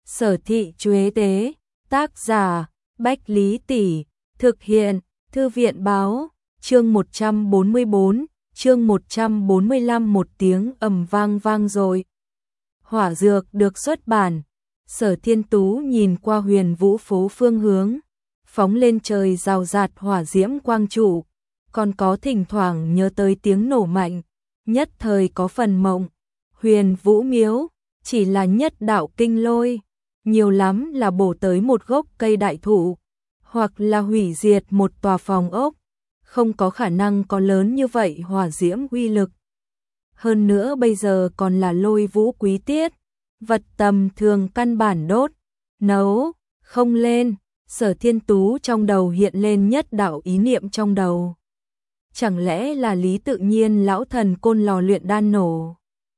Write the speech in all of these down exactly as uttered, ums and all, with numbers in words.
Sở Thị Chuế Tế, tác giả, Bách Lý Tỷ, thực hiện, Thư viện Báo, chương một trăm bốn mươi bốn, chương một trăm bốn mươi lăm. Một tiếng ầm vang vang rồi. Hỏa dược được xuất bản, Sở Thiên Tú nhìn qua Huyền Vũ phố phương hướng, phóng lên trời rào rạt hỏa diễm quang trụ, còn có thỉnh thoảng nhớ tới tiếng nổ mạnh, nhất thời có phần mộng. Huyền Vũ miếu, chỉ là nhất đạo kinh lôi, nhiều lắm là bổ tới một gốc cây đại thụ, hoặc là hủy diệt một tòa phòng ốc, không có khả năng có lớn như vậy hỏa diễm uy lực. Hơn nữa bây giờ còn là lôi vũ quý tiết, vật tầm thường căn bản đốt, nấu, không lên. Sở Thiên Tú trong đầu hiện lên nhất đạo ý niệm trong đầu. Chẳng lẽ là Lý Tự Nhiên lão thần côn lò luyện đan nổ?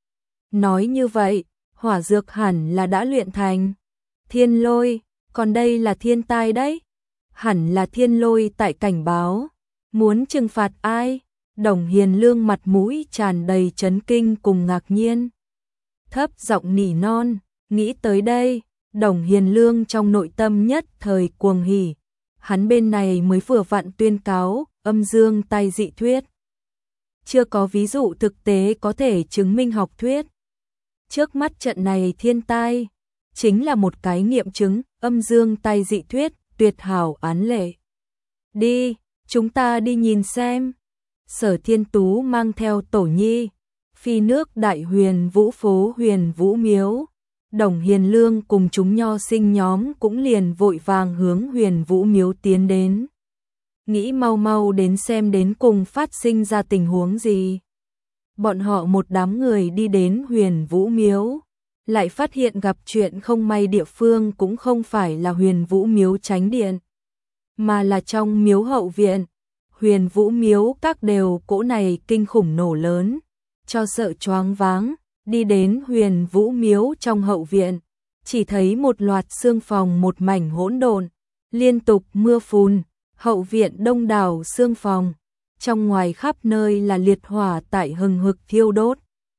Nói như vậy, hỏa dược hẳn là đã luyện thành. Thiên lôi, còn đây là thiên tai đấy. Hẳn là thiên lôi tại cảnh báo. Muốn trừng phạt ai? Đồng Hiền Lương mặt mũi tràn đầy chấn kinh cùng ngạc nhiên. Thấp giọng nỉ non, nghĩ tới đây, Đồng Hiền Lương trong nội tâm nhất thời cuồng hỉ. Hắn bên này mới vừa vặn tuyên cáo âm dương tai dị thuyết. Chưa có ví dụ thực tế có thể chứng minh học thuyết. Trước mắt trận này thiên tai, chính là một cái nghiệm chứng âm dương tai dị thuyết tuyệt hảo án lệ. Đi, chúng ta đi nhìn xem. Sở Thiên Tú mang theo Tổ Nhi, phi nước Đại Huyền Vũ phố Huyền Vũ miếu. Đồng Hiền Lương cùng chúng nho sinh nhóm cũng liền vội vàng hướng Huyền Vũ miếu tiến đến. Nghĩ mau mau đến xem đến cùng phát sinh ra tình huống gì. Bọn họ một đám người đi đến Huyền Vũ miếu, lại phát hiện gặp chuyện không may. Địa phương cũng không phải là Huyền Vũ miếu chánh điện, mà là trong miếu hậu viện. Huyền Vũ miếu các đều cỗ này kinh khủng nổ lớn, cho sợ choáng váng. Đi đến Huyền Vũ miếu trong hậu viện, chỉ thấy một loạt xương phòng một mảnh hỗn độn, liên tục mưa phùn, hậu viện đông đảo xương phòng, trong ngoài khắp nơi là liệt hỏa tại hừng hực thiêu đốt.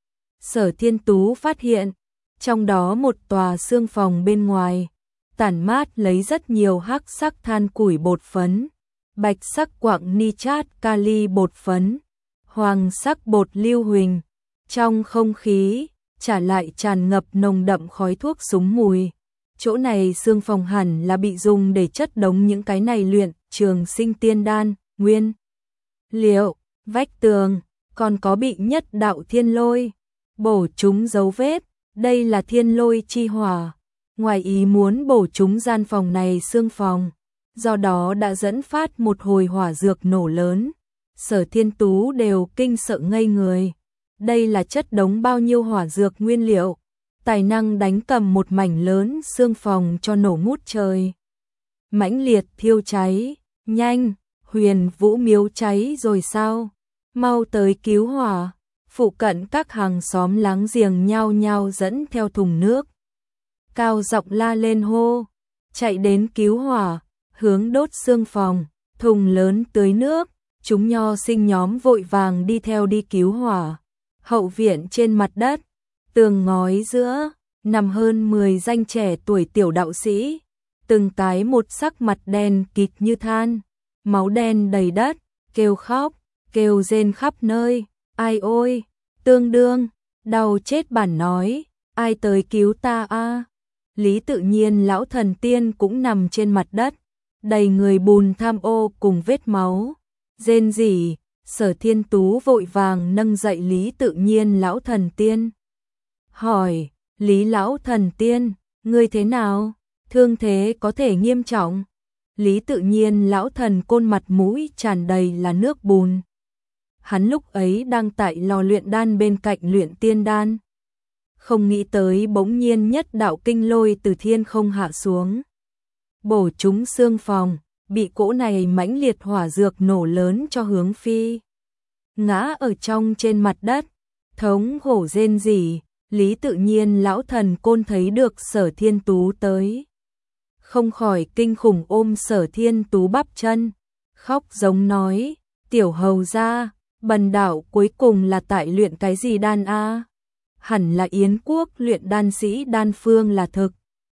Sở Thiên Tú phát hiện, trong đó một tòa xương phòng bên ngoài, tản mát lấy rất nhiều hắc sắc than củi bột phấn, bạch sắc quặng nitrat kali bột phấn, hoàng sắc bột lưu huỳnh. Trong không khí, trả lại tràn ngập nồng đậm khói thuốc súng mùi. Chỗ này xương phòng hẳn là bị dùng để chất đống những cái này luyện trường sinh tiên đan, nguyên liệu, vách tường, còn có bị nhất đạo thiên lôi, bổ chúng dấu vết, đây là thiên lôi chi hỏa. Ngoài ý muốn bổ chúng gian phòng này xương phòng, do đó đã dẫn phát một hồi hỏa dược nổ lớn. Sở Thiên Tú đều kinh sợ ngây người. Đây là chất đống bao nhiêu hỏa dược nguyên liệu, tài năng đánh cầm một mảnh lớn xương phòng cho nổ ngút trời. Mãnh liệt thiêu cháy, nhanh, Huyền Vũ miếu cháy rồi sao? Mau tới cứu hỏa. Phụ cận các hàng xóm láng giềng nhao nhao dẫn theo thùng nước, cao giọng la lên hô, chạy đến cứu hỏa, hướng đốt xương phòng, thùng lớn tưới nước. Chúng nho sinh nhóm vội vàng đi theo đi cứu hỏa. Hậu viện trên mặt đất, tường ngói giữa, nằm hơn mười danh trẻ tuổi tiểu đạo sĩ, từng cái một sắc mặt đen kịt như than, máu đen đầy đất, kêu khóc, kêu rên khắp nơi. Ai ôi, tương đương, đau chết bản nói, ai tới cứu ta a? Lý Tự Nhiên lão thần tiên cũng nằm trên mặt đất, đầy người bùn tham ô cùng vết máu, rên rỉ. Sở Thiên Tú vội vàng nâng dậy Lý Tự Nhiên lão thần tiên. Hỏi, Lý lão thần tiên, ngươi thế nào? Thương thế có thể nghiêm trọng? Lý Tự Nhiên lão thần côn mặt mũi tràn đầy là nước bùn. Hắn lúc ấy đang tại lò luyện đan bên cạnh luyện tiên đan. Không nghĩ tới bỗng nhiên nhất đạo kinh lôi từ thiên không hạ xuống, bổ trúng xương phòng. Bị cỗ này mãnh liệt hỏa dược nổ lớn cho hướng phi. Ngã ở trong trên mặt đất, thống khổ rên rỉ. Lý Tự Nhiên lão thần côn thấy được Sở Thiên Tú tới, không khỏi kinh khủng ôm Sở Thiên Tú bắp chân, khóc giống nói, tiểu hầu gia, bần đạo cuối cùng là tại luyện cái gì đan a? Hẳn là Yến quốc luyện đan sĩ đan phương là thực,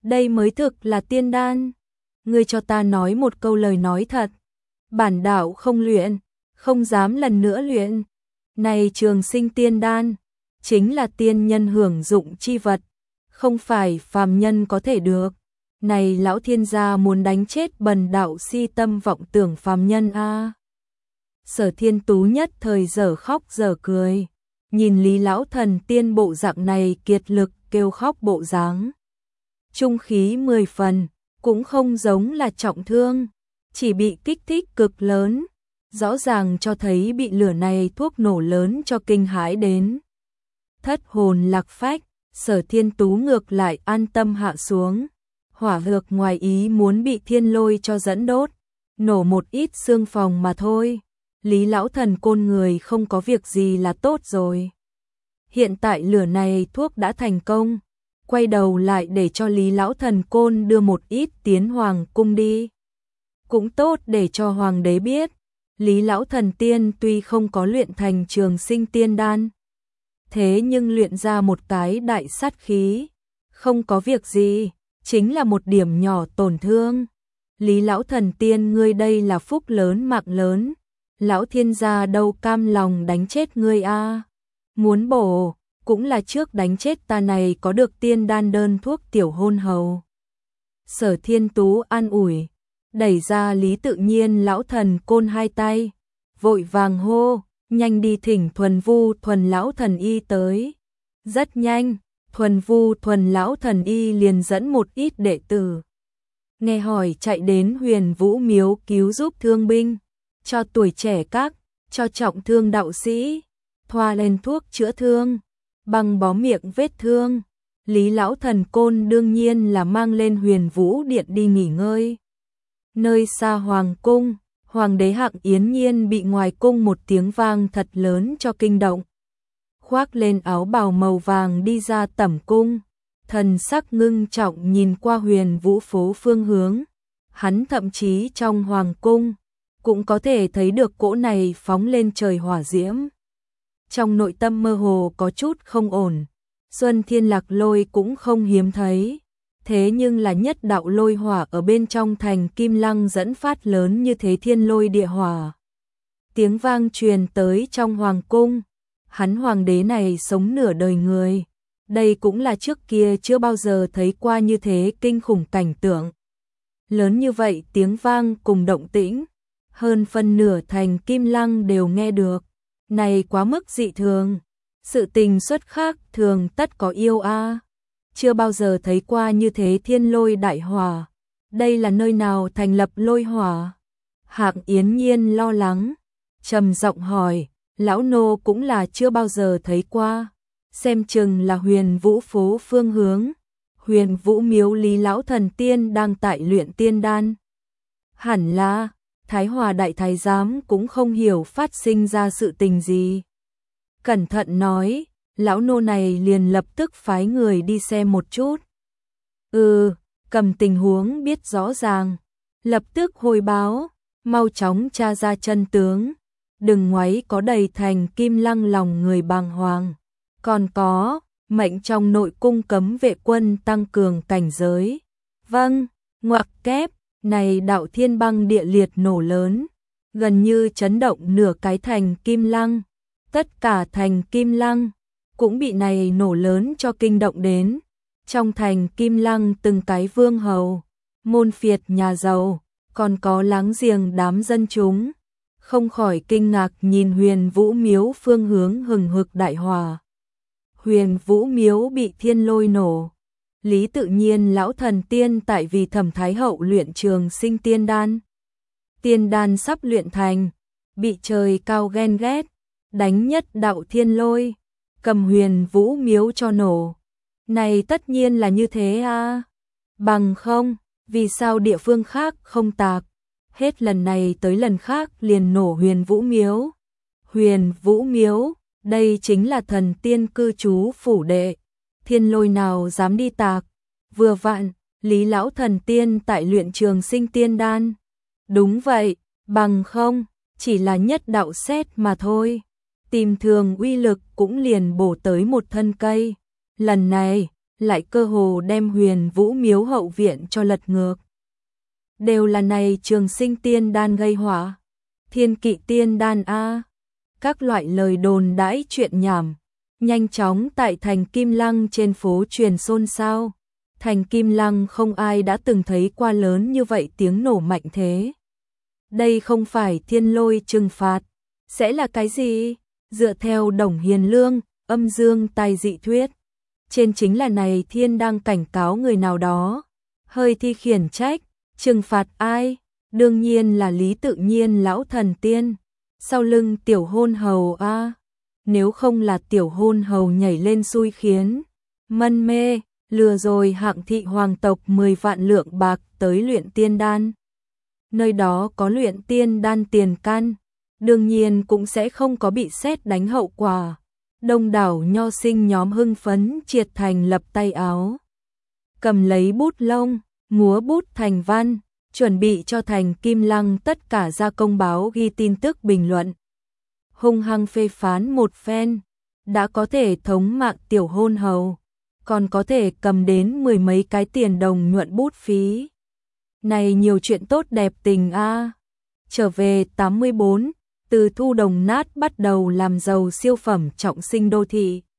đây mới thực là tiên đan. Ngươi cho ta nói một câu lời nói thật. Bản đạo không luyện, không dám lần nữa luyện. Này trường sinh tiên đan, chính là tiên nhân hưởng dụng chi vật, không phải phàm nhân có thể được. Này lão thiên gia muốn đánh chết bần đạo si tâm vọng tưởng phàm nhân a. Sở Thiên Tú nhất thời dở khóc dở cười, nhìn Lý lão thần tiên bộ dạng này kiệt lực kêu khóc bộ dáng. Trung khí mười phần, cũng không giống là trọng thương, chỉ bị kích thích cực lớn, rõ ràng cho thấy bị lửa này thuốc nổ lớn cho kinh hãi đến. Thất hồn lạc phách, Sở Thiên Tú ngược lại an tâm hạ xuống, hỏa lược ngoài ý muốn bị thiên lôi cho dẫn đốt, nổ một ít xương phòng mà thôi. Lý lão thần côn người không có việc gì là tốt rồi. Hiện tại lửa này thuốc đã thành công, quay đầu lại để cho Lý lão thần côn đưa một ít tiến hoàng cung đi. Cũng tốt để cho hoàng đế biết, Lý lão thần tiên tuy không có luyện thành trường sinh tiên đan, thế nhưng luyện ra một cái đại sát khí, không có việc gì, chính là một điểm nhỏ tổn thương. Lý lão thần tiên ngươi đây là phúc lớn mạng lớn, lão thiên gia đâu cam lòng đánh chết ngươi a. Muốn bổ, cũng là trước đánh chết ta này có được tiên đan đơn thuốc tiểu hôn hầu. Sở Thiên Tú an ủi, đẩy ra Lý Tự Nhiên lão thần côn hai tay, vội vàng hô, nhanh đi thỉnh Thuần Vu Thuần lão thần y tới. Rất nhanh, Thuần Vu Thuần lão thần y liền dẫn một ít đệ tử, nghe hỏi chạy đến Huyền Vũ miếu cứu giúp thương binh, cho tuổi trẻ các, cho trọng thương đạo sĩ, thoa lên thuốc chữa thương, băng bó miệng vết thương. Lý lão thần côn đương nhiên là mang lên Huyền Vũ điện đi nghỉ ngơi. Nơi xa hoàng cung, hoàng đế Hạng Yến Nhiên bị ngoài cung một tiếng vang thật lớn cho kinh động. Khoác lên áo bào màu vàng đi ra tẩm cung, thần sắc ngưng trọng nhìn qua Huyền Vũ phố phương hướng. Hắn thậm chí trong hoàng cung cũng có thể thấy được cỗ này phóng lên trời hỏa diễm. Trong nội tâm mơ hồ có chút không ổn, Xuân Thiên Lạc Lôi cũng không hiếm thấy, thế nhưng là nhất đạo lôi hỏa ở bên trong thành Kim Lăng dẫn phát lớn như thế thiên lôi địa hỏa. Tiếng vang truyền tới trong hoàng cung, hắn hoàng đế này sống nửa đời người, đây cũng là trước kia chưa bao giờ thấy qua như thế kinh khủng cảnh tượng. Lớn như vậy tiếng vang cùng động tĩnh, hơn phân nửa thành Kim Lăng đều nghe được, này quá mức dị thường, sự tình xuất khác thường tất có yêu a. Chưa bao giờ thấy qua như thế thiên lôi đại hỏa, đây là nơi nào thành lập lôi hỏa? Hạng Yến Nhiên lo lắng, trầm giọng hỏi, lão nô cũng là chưa bao giờ thấy qua, xem chừng là Huyền Vũ phố phương hướng, Huyền Vũ miếu Lý lão thần tiên đang tại luyện tiên đan. Hẳn là, Thái Hòa đại thái giám cũng không hiểu phát sinh ra sự tình gì. Cẩn thận nói, lão nô này liền lập tức phái người đi xem một chút. Ừ, cầm tình huống biết rõ ràng, lập tức hồi báo, mau chóng tra ra chân tướng, đừng ngoáy có đầy thành Kim Lăng lòng người bàng hoàng. Còn có, mệnh trong nội cung cấm vệ quân tăng cường cảnh giới. Vâng, ngoặc kép, này đạo thiên băng địa liệt nổ lớn, gần như chấn động nửa cái thành Kim Lăng. Tất cả thành Kim Lăng cũng bị này nổ lớn cho kinh động đến. Trong thành Kim Lăng từng cái vương hầu, môn phiệt nhà giàu, còn có láng giềng đám dân chúng, không khỏi kinh ngạc nhìn Huyền Vũ miếu phương hướng hừng hực đại hỏa. Huyền Vũ miếu bị thiên lôi nổ. Lý Tự Nhiên lão thần tiên tại vì Thẩm Thái hậu luyện trường sinh tiên đan. Tiên đan sắp luyện thành, bị trời cao ghen ghét, đánh nhất đạo thiên lôi, cầm Huyền Vũ miếu cho nổ. Này tất nhiên là như thế a. Bằng không, vì sao địa phương khác không tạc, hết lần này tới lần khác liền nổ Huyền Vũ miếu. Huyền Vũ miếu, đây chính là thần tiên cư trú phủ đệ, thiên lôi nào dám đi tạc. Vừa vặn, Lý lão thần tiên tại luyện trường sinh tiên đan. Đúng vậy, bằng không, chỉ là nhất đạo xét mà thôi, tìm thường uy lực cũng liền bổ tới một thân cây. Lần này, lại cơ hồ đem Huyền Vũ miếu hậu viện cho lật ngược. Đều là này Trường Sinh tiên đan gây họa, Thiên Kỵ tiên đan a. Các loại lời đồn đãi chuyện nhảm, nhanh chóng tại thành Kim Lăng trên phố truyền xôn xao. Thành Kim Lăng không ai đã từng thấy qua lớn như vậy tiếng nổ mạnh thế. Đây không phải thiên lôi trừng phạt, sẽ là cái gì? Dựa theo Đồng Hiền Lương, âm dương tài dị thuyết, trên chính là này thiên đang cảnh cáo người nào đó, hơi thi khiển trách, trừng phạt ai? Đương nhiên là Lý Tự Nhiên lão thần tiên, sau lưng tiểu hôn hầu a. À. Nếu không là tiểu hôn hầu nhảy lên xui khiến, mân mê, lừa rồi hạng thị hoàng tộc mười vạn lượng bạc tới luyện tiên đan. Nơi đó có luyện tiên đan tiền căn, đương nhiên cũng sẽ không có bị sét đánh hậu quả. Đông đảo nho sinh nhóm hưng phấn triệt thành lập tay áo, cầm lấy bút lông, múa bút thành văn, chuẩn bị cho thành Kim Lăng tất cả ra công báo ghi tin tức bình luận. Hung hăng phê phán một phen, đã có thể thống mạng tiểu hôn hầu, còn có thể cầm đến mười mấy cái tiền đồng nhuận bút phí. Này nhiều chuyện tốt đẹp tình a. Trở về tám mươi bốn, từ thu đồng nát bắt đầu làm giàu siêu phẩm trọng sinh đô thị.